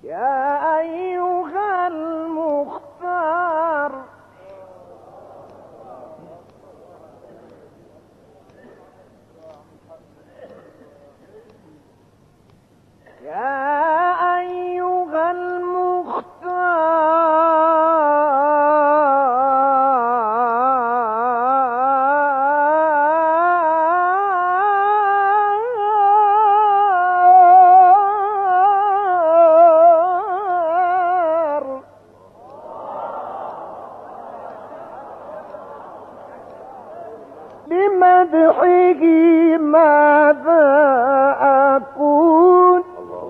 يا أيها المختار يا أيها المختار لمدحه ماذا أقول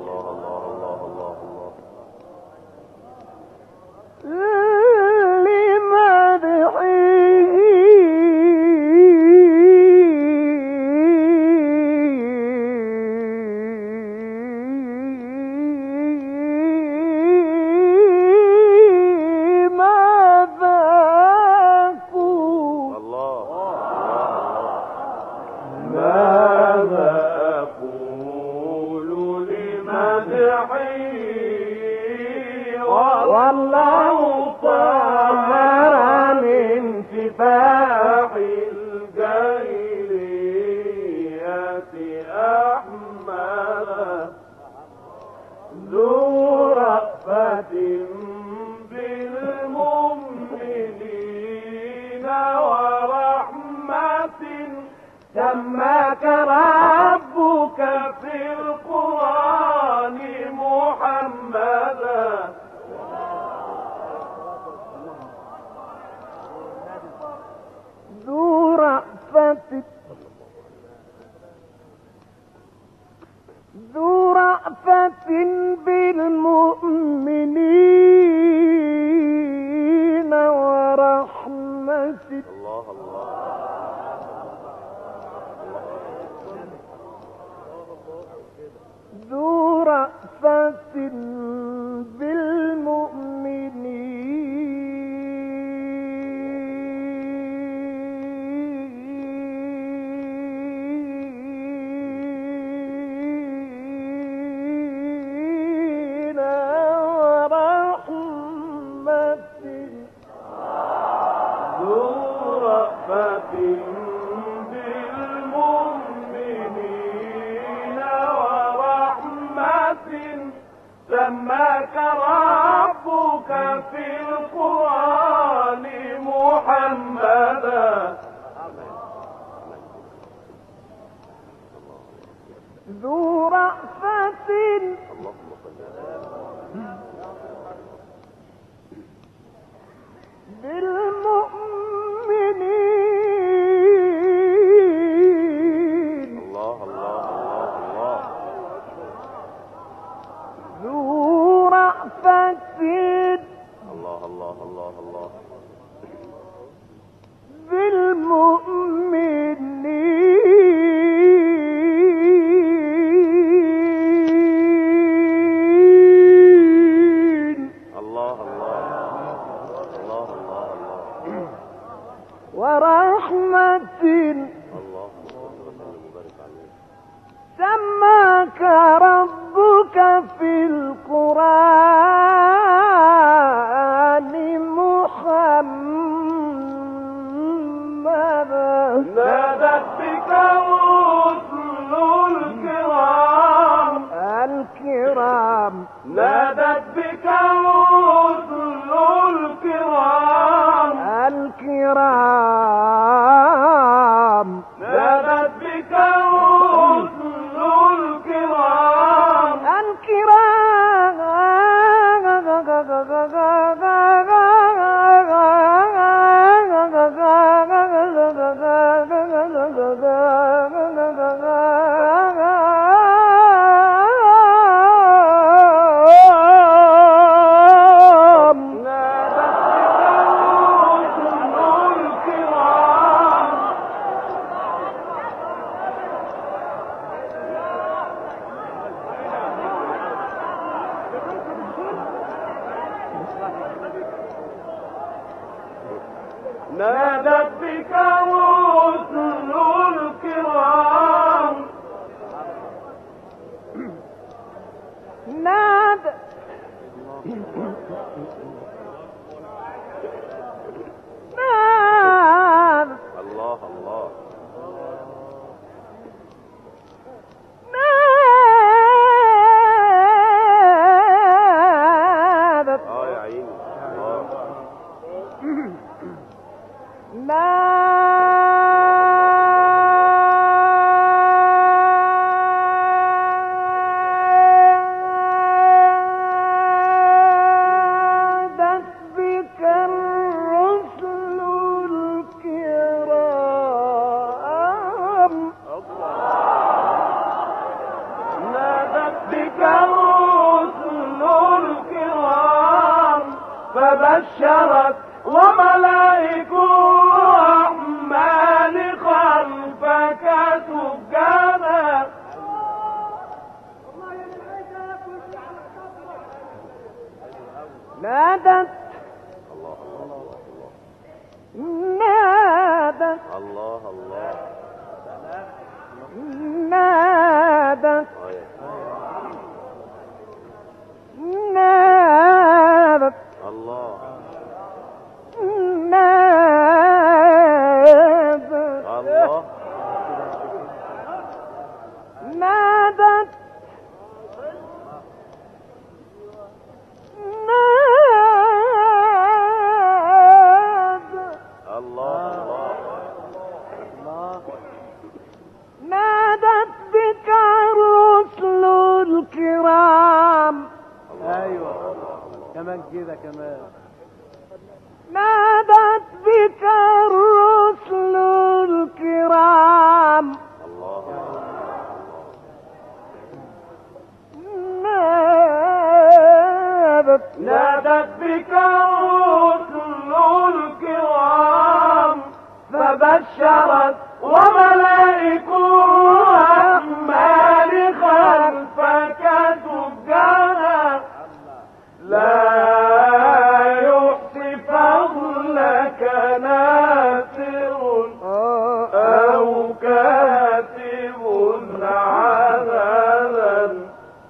والله طهر من سفاح الجاهلية أحمد ذو رأفة بالمؤمنين ورحمة سماك ربك في القرآن محمدا ذو رأفة بالمؤمنين ورحمة ذو رأفة بالمؤمنين ورحمة ذو رأفة بالمؤمنين ورحمة سماك ربك في القرآن محمدا ذو رأفة بالمؤمنين ذو رأفة بالمؤمنين ورحمة سماك ربك في القرآن محمدا نادت بك الرسل الكرام نادت بك الرسل الكرام نادت بك الرسل الكرام نادت بك الرسل الكرام نادت الله الله نادت الله الله نادت الله نادت الله نادت الله نادت نادت بك الرسل الكرام. ايوه كمان كده كمان. نادت بك الرسل الكرام. نادت بك الرسل الكرام فبشرت وملائك الرحمن خلفك سجانا لا يحصي فضلك ناصر أو كاتب عذابا.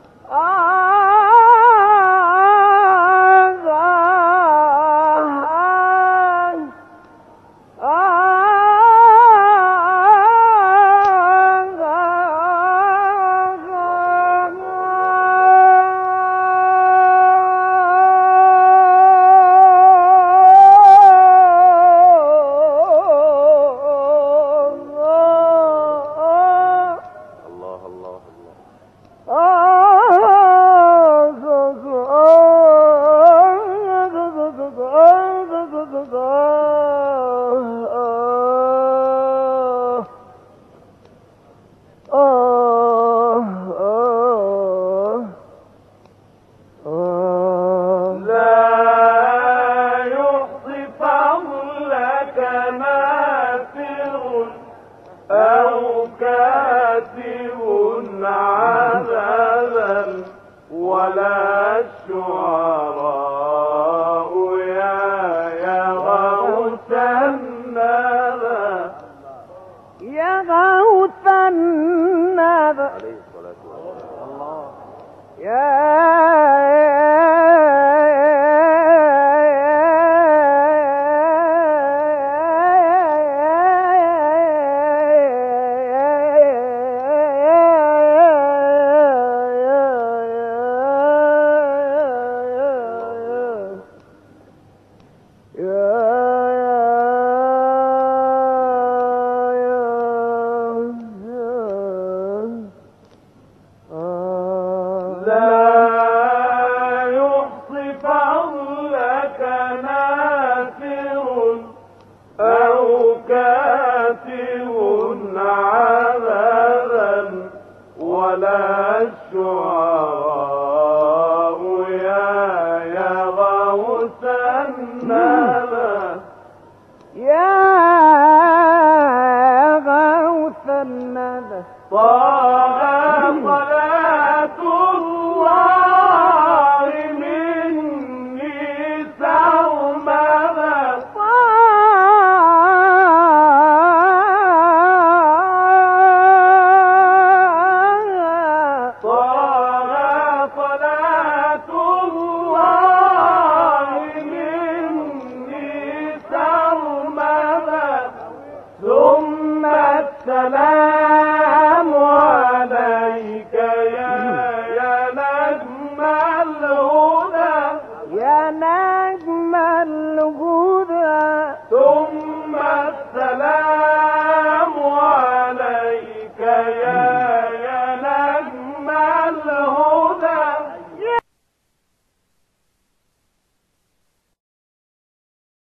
أو كاتب عذابا ولا الشعراء يا غوث الندى يا غوث الندى عليه الصلاة والسلام. الله ولا الشعراء يا غوث الندى يا غوث الندى طه